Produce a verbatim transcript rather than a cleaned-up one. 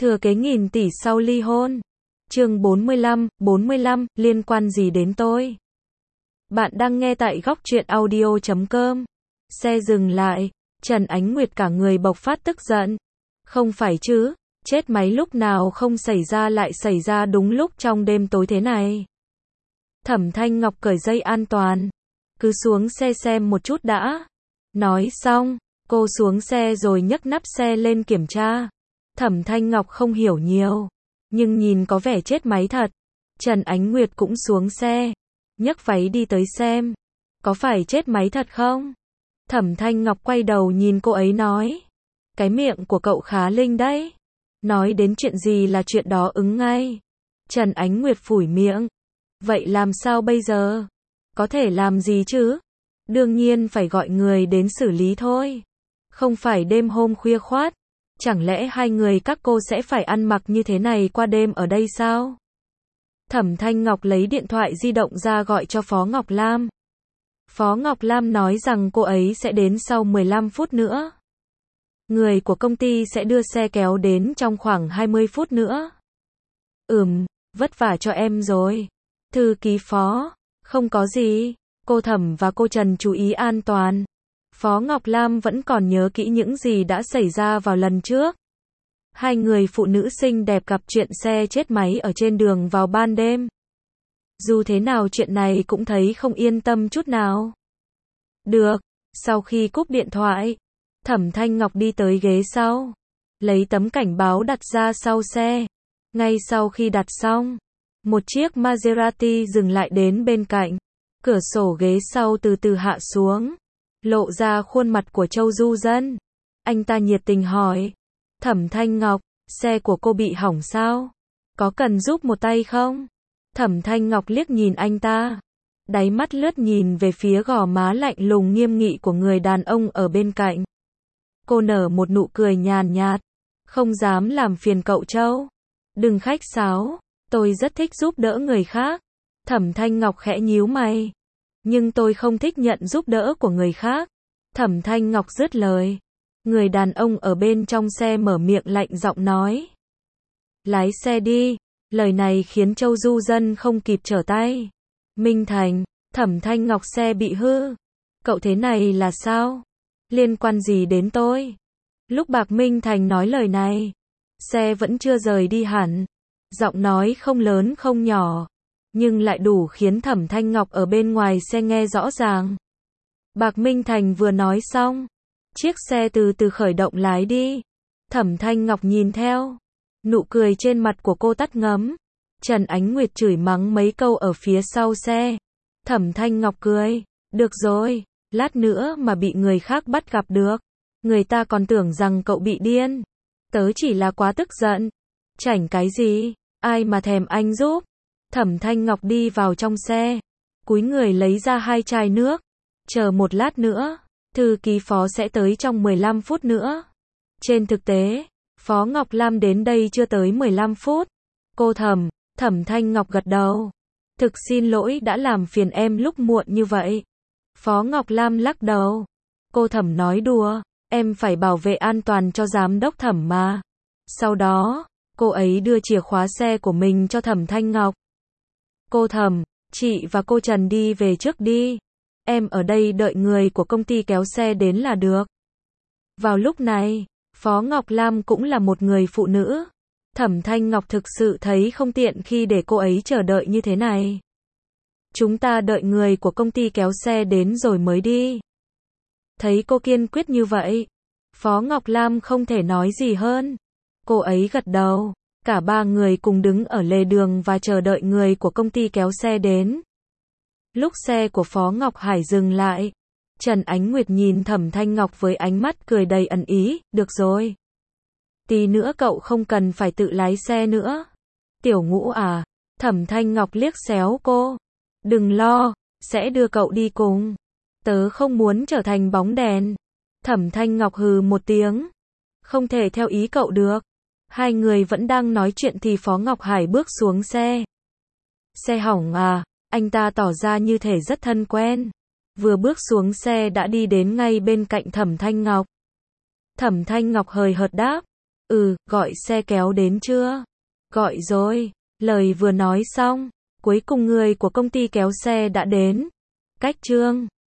Thừa kế nghìn tỷ sau ly hôn. Chương bốn mươi lăm, bốn mươi lăm, liên quan gì đến tôi? Bạn đang nghe tại góc truyện audio chấm com. Xe dừng lại, Trần Ánh Nguyệt cả người bộc phát tức giận. Không phải chứ, chết máy lúc nào không xảy ra lại xảy ra đúng lúc trong đêm tối thế này. Thẩm Thanh Ngọc cởi dây an toàn. Cứ xuống xe xem một chút đã. Nói xong, cô xuống xe rồi nhấc nắp xe lên kiểm tra. Thẩm Thanh Ngọc không hiểu nhiều, nhưng nhìn có vẻ chết máy thật. Trần Ánh Nguyệt cũng xuống xe, nhấc váy đi tới xem. Có phải chết máy thật không? Thẩm Thanh Ngọc quay đầu nhìn cô ấy nói. Cái miệng của cậu khá linh đấy. Nói đến chuyện gì là chuyện đó ứng ngay. Trần Ánh Nguyệt phủi miệng. Vậy làm sao bây giờ? Có thể làm gì chứ? Đương nhiên phải gọi người đến xử lý thôi. Không phải đêm hôm khuya khoát. Chẳng lẽ hai người các cô sẽ phải ăn mặc như thế này qua đêm ở đây sao? Thẩm Thanh Ngọc lấy điện thoại di động ra gọi cho Phó Ngọc Lam. Phó Ngọc Lam nói rằng cô ấy sẽ đến sau mười lăm phút nữa. Người của công ty sẽ đưa xe kéo đến trong khoảng hai mươi phút nữa. Ừm, vất vả cho em rồi. Thư ký Phó, không có gì. Cô Thẩm và cô Trần chú ý an toàn. Phó Ngọc Lam vẫn còn nhớ kỹ những gì đã xảy ra vào lần trước. Hai người phụ nữ xinh đẹp gặp chuyện xe chết máy ở trên đường vào ban đêm. Dù thế nào chuyện này cũng thấy không yên tâm chút nào. Được, sau khi cúp điện thoại, Thẩm Thanh Ngọc đi tới ghế sau, lấy tấm cảnh báo đặt ra sau xe. Ngay sau khi đặt xong, một chiếc Maserati dừng lại đến bên cạnh. Cửa sổ ghế sau từ từ hạ xuống, lộ ra khuôn mặt của Châu Du Dân. Anh ta nhiệt tình hỏi, Thẩm Thanh Ngọc, xe của cô bị hỏng sao? Có cần giúp một tay không? Thẩm Thanh Ngọc liếc nhìn anh ta, đáy mắt lướt nhìn về phía gò má lạnh lùng nghiêm nghị của người đàn ông ở bên cạnh. Cô nở một nụ cười nhàn nhạt, không dám làm phiền cậu Châu. Đừng khách sáo, tôi rất thích giúp đỡ người khác. Thẩm Thanh Ngọc khẽ nhíu mày. Nhưng tôi không thích nhận giúp đỡ của người khác. Thẩm Thanh Ngọc dứt lời. Người đàn ông ở bên trong xe mở miệng lạnh giọng nói. Lái xe đi. Lời này khiến Châu Du Dân không kịp trở tay. Minh Thành, Thẩm Thanh Ngọc xe bị hư. Cậu thế này là sao? Liên quan gì đến tôi? Lúc Bạc Minh Thành nói lời này, xe vẫn chưa rời đi hẳn. Giọng nói không lớn không nhỏ, nhưng lại đủ khiến Thẩm Thanh Ngọc ở bên ngoài xe nghe rõ ràng. Bạc Minh Thành vừa nói xong, chiếc xe từ từ khởi động lái đi. Thẩm Thanh Ngọc nhìn theo, nụ cười trên mặt của cô tắt ngấm. Trần Ánh Nguyệt chửi mắng mấy câu ở phía sau xe. Thẩm Thanh Ngọc cười, được rồi, lát nữa mà bị người khác bắt gặp được, người ta còn tưởng rằng cậu bị điên. Tớ chỉ là quá tức giận. Chảnh cái gì, ai mà thèm anh giúp. Thẩm Thanh Ngọc đi vào trong xe, cúi người lấy ra hai chai nước. Chờ một lát nữa, thư ký Phó sẽ tới trong mười lăm phút nữa. Trên thực tế, Phó Ngọc Lam đến đây chưa tới mười lăm phút. Cô Thẩm, Thẩm Thanh Ngọc gật đầu. Thực xin lỗi đã làm phiền em lúc muộn như vậy. Phó Ngọc Lam lắc đầu. Cô Thẩm nói đùa, em phải bảo vệ an toàn cho giám đốc Thẩm mà. Sau đó, cô ấy đưa chìa khóa xe của mình cho Thẩm Thanh Ngọc. Cô Thẩm, chị và cô Trần đi về trước đi. Em ở đây đợi người của công ty kéo xe đến là được. Vào lúc này, Phó Ngọc Lam cũng là một người phụ nữ. Thẩm Thanh Ngọc thực sự thấy không tiện khi để cô ấy chờ đợi như thế này. Chúng ta đợi người của công ty kéo xe đến rồi mới đi. Thấy cô kiên quyết như vậy, Phó Ngọc Lam không thể nói gì hơn. Cô ấy gật đầu. Cả ba người cùng đứng ở lề đường và chờ đợi người của công ty kéo xe đến. Lúc xe của Phó Ngọc Hải dừng lại, Trần Ánh Nguyệt nhìn Thẩm Thanh Ngọc với ánh mắt cười đầy ẩn ý, được rồi. Tí nữa cậu không cần phải tự lái xe nữa. Tiểu Ngũ à, Thẩm Thanh Ngọc liếc xéo cô. Đừng lo, sẽ đưa cậu đi cùng. Tớ không muốn trở thành bóng đèn. Thẩm Thanh Ngọc hừ một tiếng. Không thể theo ý cậu được. Hai người vẫn đang nói chuyện thì Phó Ngọc Hải bước xuống xe. Xe hỏng à, anh ta tỏ ra như thể rất thân quen. Vừa bước xuống xe đã đi đến ngay bên cạnh Thẩm Thanh Ngọc. Thẩm Thanh Ngọc hời hợt đáp, Ừ, gọi xe kéo đến chưa? Gọi rồi. Lời vừa nói xong, cuối cùng người của công ty kéo xe đã đến. Cách Trương